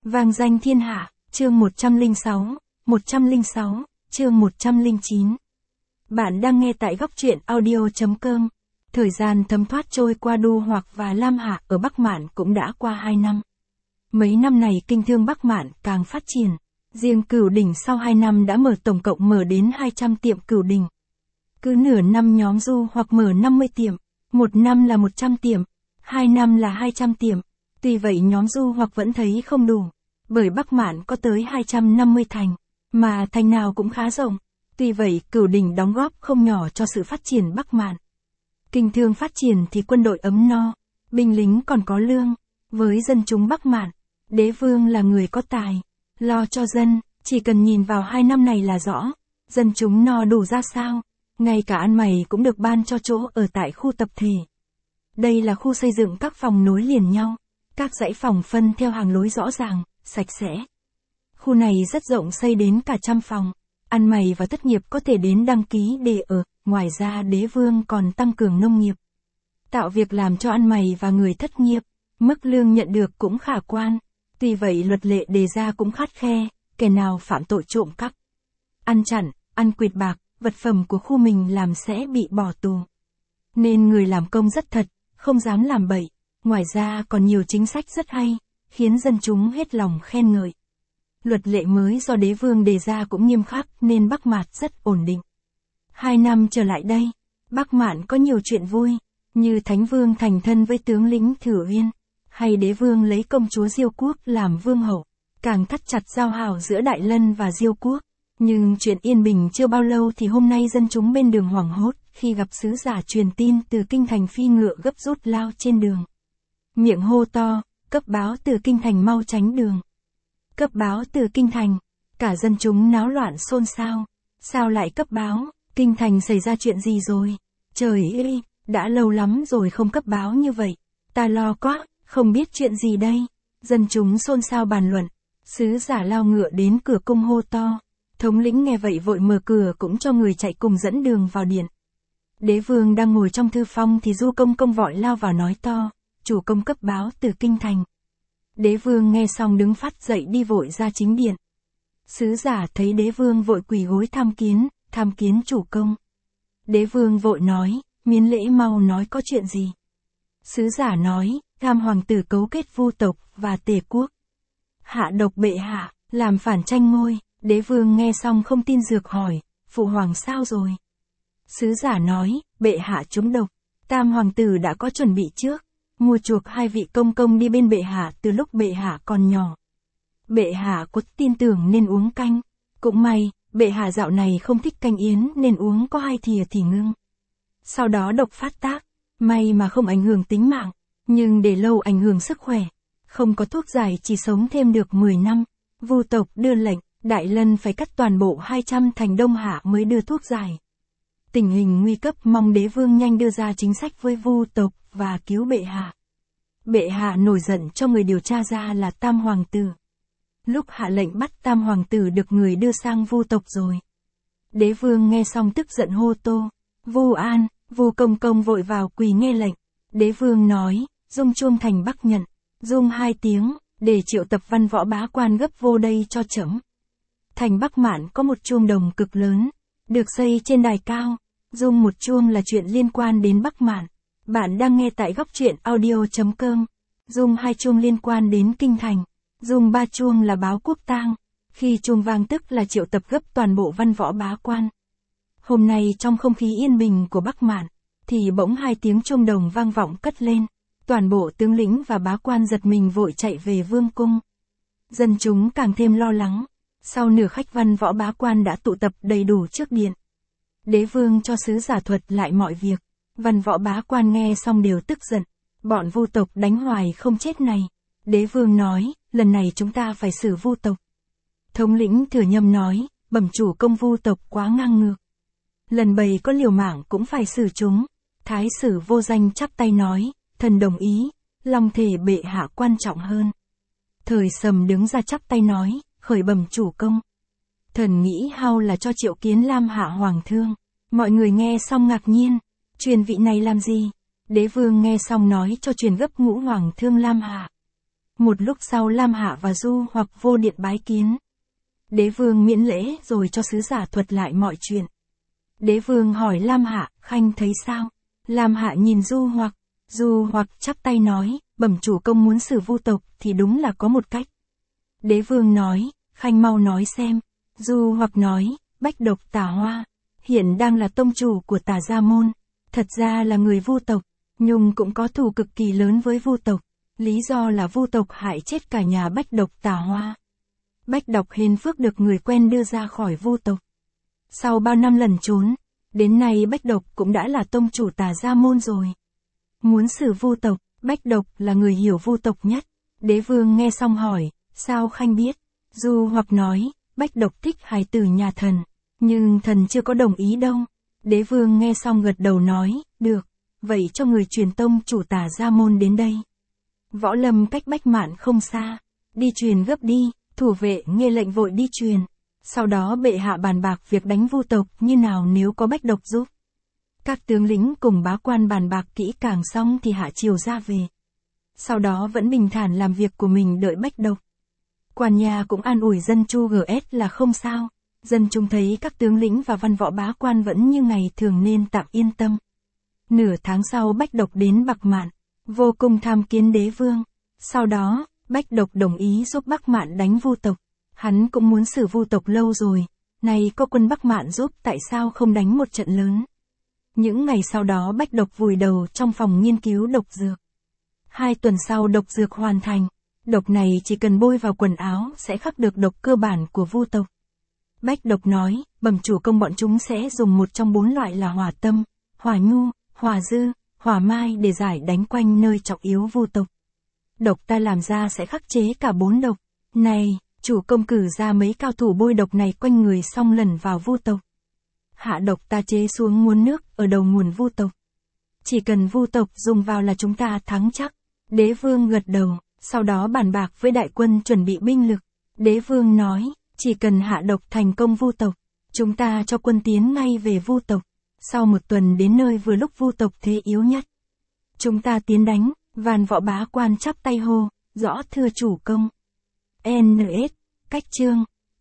Vang danh thiên hạ, chương 106, chương 109. Bạn đang nghe tại góc truyện audio.com. Thời gian thấm thoát trôi qua Đu Hoặc và Lam Hạ ở Bắc Mạn cũng đã qua 2 năm. Mấy năm này kinh thương Bắc Mạn càng phát triển. Riêng Cửu Đỉnh sau 2 năm đã tổng cộng mở đến 200 tiệm Cửu Đỉnh. Cứ nửa năm nhóm Du Hoặc mở 50 tiệm, 1 năm là 100 tiệm, 2 năm là 200 tiệm. Tuy vậy nhóm Du Hoặc vẫn thấy không đủ, bởi Bắc Mạn có tới 250 thành, mà thành nào cũng khá rộng. Tuy vậy Cửu Đỉnh đóng góp không nhỏ cho sự phát triển Bắc Mạn. Kinh thương phát triển thì quân đội ấm no, binh lính còn có lương. Với dân chúng Bắc Mạn, đế vương là người có tài, lo cho dân, chỉ cần nhìn vào 2 năm này là rõ, dân chúng no đủ ra sao, ngay cả ăn mày cũng được ban cho chỗ ở tại khu tập thể. Đây là khu xây dựng các phòng nối liền nhau, các dãy phòng phân theo hàng lối rõ ràng, sạch sẽ. Khu này rất rộng, xây đến cả 100 phòng, ăn mày và thất nghiệp có thể đến đăng ký để ở. Ngoài ra đế vương còn tăng cường nông nghiệp, tạo việc làm cho ăn mày và người thất nghiệp, mức lương nhận được cũng khả quan. Tuy vậy luật lệ đề ra cũng khắt khe, kẻ nào phạm tội trộm cắp, ăn chặn, ăn quỵt bạc, vật phẩm của khu mình làm sẽ bị bỏ tù. Nên người làm công rất thật, không dám làm bậy. Ngoài ra còn nhiều chính sách rất hay, khiến dân chúng hết lòng khen ngợi. Luật lệ mới do đế vương đề ra cũng nghiêm khắc nên Bắc Mạn rất ổn định. 2 năm trở lại đây, Bắc Mạn có nhiều chuyện vui, như Thánh Vương thành thân với tướng lĩnh Thử Uyên, hay đế vương lấy công chúa Diêu Quốc làm vương hậu, càng thắt chặt giao hảo giữa Đại Lân và Diêu Quốc. Nhưng chuyện yên bình chưa bao lâu thì hôm nay dân chúng bên đường hoảng hốt khi gặp sứ giả truyền tin từ kinh thành phi ngựa gấp rút lao trên đường. Miệng hô to, cấp báo từ kinh thành mau tránh đường. Cấp báo từ kinh thành, cả dân chúng náo loạn xôn xao. Sao lại cấp báo, kinh thành xảy ra chuyện gì rồi? Trời ơi, đã lâu lắm rồi không cấp báo như vậy. Ta lo quá, không biết chuyện gì đây. Dân chúng xôn xao bàn luận. Sứ giả lao ngựa đến cửa cung hô to. Thống lĩnh nghe vậy vội mở cửa cũng cho người chạy cùng dẫn đường vào điện. Đế vương đang ngồi trong thư phong thì Du Công Công vội lao vào nói to, chủ công cấp báo từ kinh thành. Đế vương nghe xong đứng phát dậy đi vội ra chính điện. Sứ giả thấy đế vương vội quỳ gối tham kiến chủ công. Đế vương vội nói, miễn lễ mau nói có chuyện gì. Sứ giả nói, Tam hoàng tử cấu kết Vu tộc và Tề quốc, hạ độc bệ hạ, làm phản tranh ngôi. Đế vương nghe xong không tin dược hỏi, phụ hoàng sao rồi? Sứ giả nói, bệ hạ trúng độc, Tam hoàng tử đã có chuẩn bị trước, mua chuộc 2 vị công công đi bên bệ hạ từ lúc bệ hạ còn nhỏ. Bệ hạ có tin tưởng nên uống canh, cũng may, bệ hạ dạo này không thích canh yến nên uống có 2 thìa thì ngưng. Sau đó độc phát tác, may mà không ảnh hưởng tính mạng, nhưng để lâu ảnh hưởng sức khỏe, không có thuốc giải chỉ sống thêm được 10 năm. Vu tộc đưa lệnh, Đại Lân phải cắt toàn bộ 200 thành Đông Hạ mới đưa thuốc giải. Tình hình nguy cấp, mong đế vương nhanh đưa ra chính sách với Vu tộc và cứu bệ hạ. Bệ hạ nổi giận cho người điều tra ra là Tam hoàng tử. Lúc hạ lệnh bắt Tam hoàng tử được người đưa sang Vu tộc rồi. Đế vương nghe xong tức giận hô to, Vu An. Vu Công Công vội vào quỳ nghe lệnh. Đế vương nói, rung chuông thành Bắc nhận, rung 2 tiếng, để triệu tập văn võ bá quan gấp vô đây cho trẫm. Thành Bắc Mạn có một chuông đồng cực lớn, được xây trên đài cao. Rung 1 chuông là chuyện liên quan đến Bắc Mạn. Bạn đang nghe tại góc truyện audio.com. Rung 2 chuông liên quan đến kinh thành. Rung 3 chuông là báo quốc tang. Khi chuông vang tức là triệu tập gấp toàn bộ văn võ bá quan. Hôm nay trong không khí yên bình của Bắc Mạn, thì bỗng 2 tiếng chuông đồng vang vọng cất lên. Toàn bộ tướng lĩnh và bá quan giật mình vội chạy về vương cung. Dân chúng càng thêm lo lắng. Sau nửa khách văn võ bá quan đã tụ tập đầy đủ trước điện. Đế vương cho sứ giả thuật lại mọi việc. Văn võ bá quan nghe xong đều tức giận. Bọn Vu tộc đánh hoài không chết này. Đế vương nói, lần này chúng ta phải xử Vu tộc. Thống lĩnh Thừa Nhâm nói, bẩm chủ công, Vu tộc quá ngang ngược. Lần bầy có liều mạng cũng phải xử chúng. Thái sử Vô Danh chắp tay nói, thần đồng ý, long thể bệ hạ quan trọng hơn. Thời Sầm đứng ra chắp tay nói, khởi bẩm chủ công. Thần nghĩ hao là cho triệu kiến Lam Hạ hoàng thương. Mọi người nghe xong ngạc nhiên, truyền vị này làm gì? Đế vương nghe xong nói cho truyền gấp Ngũ hoàng thương Lam Hạ. Một lúc sau Lam Hạ và Du Hoặc vô điện bái kiến. Đế vương miễn lễ rồi cho sứ giả thuật lại mọi chuyện. Đế vương hỏi Lam Hạ, khanh thấy sao? Lam Hạ nhìn Du Hoặc chắp tay nói, bẩm chủ công muốn xử vu tộc thì đúng là có một cách. Đế vương nói, khanh mau nói xem. Du Hoặc nói, Bách Độc Tả Hoa, hiện đang là tông chủ của Tả Gia Môn, thật ra là người vu tộc, nhưng cũng có thù cực kỳ lớn với vu tộc, lý do là vu tộc hại chết cả nhà Bách Độc Tả Hoa. Bách Độc Hiền Phước được người quen đưa ra khỏi vu tộc. Sau bao năm lẩn trốn, đến nay Bách Độc cũng đã là tông chủ Tả Gia Môn rồi. Muốn xử vu tộc, Bách Độc là người hiểu vu tộc nhất. Đế vương nghe xong hỏi, sao khanh biết? Du Hoặc nói, Bách Độc thích hài tử nhà thần, nhưng thần chưa có đồng ý đâu. Đế vương nghe xong gật đầu nói, được, vậy cho người truyền tông chủ Tả Gia Môn đến đây. Võ Lâm cách Bách Mạn không xa, đi truyền gấp đi. Thủ vệ nghe lệnh vội đi truyền. Sau đó bệ hạ bàn bạc việc đánh vu tộc như nào nếu có Bách Độc giúp. Các tướng lĩnh cùng bá quan bàn bạc kỹ càng xong thì hạ triều ra về. Sau đó vẫn bình thản làm việc của mình đợi Bách Độc. Quan nhà cũng an ủi dân Chu GS là không sao. Dân chúng thấy các tướng lĩnh và văn võ bá quan vẫn như ngày thường nên tạm yên tâm. Nửa tháng sau Bách Độc đến Bạc Mạn, vô cùng tham kiến đế vương. Sau đó, Bách Độc đồng ý giúp Bắc Mạn đánh vu tộc. Hắn cũng muốn xử vu tộc lâu rồi. Này có quân Bắc Mạn giúp tại sao không đánh một trận lớn. Những ngày sau đó Bách Độc vùi đầu trong phòng nghiên cứu độc dược. 2 tuần sau độc dược hoàn thành. Độc này chỉ cần bôi vào quần áo sẽ khắc được độc cơ bản của vu tộc. Bách Độc nói, bẩm chủ công bọn chúng sẽ dùng một trong 4 loại là hỏa tâm, hỏa nhu, hỏa dư, hỏa mai để giải đánh quanh nơi trọng yếu vu tộc. Độc ta làm ra sẽ khắc chế cả 4 độc. Này, chủ công cử ra mấy cao thủ bôi độc này quanh người xong lần vào vu tộc. Hạ độc ta chế xuống nguồn nước ở đầu nguồn vu tộc. Chỉ cần vu tộc dùng vào là chúng ta thắng chắc. Đế vương gật đầu, sau đó bàn bạc với đại quân chuẩn bị binh lực. Đế vương nói, chỉ cần hạ độc thành công vu tộc, chúng ta cho quân tiến ngay về vu tộc. Sau 1 tuần đến nơi vừa lúc vu tộc thế yếu nhất. Chúng ta tiến đánh. Văn võ bá quan chắp tay hô, rõ thưa chủ công. NS, cách chương.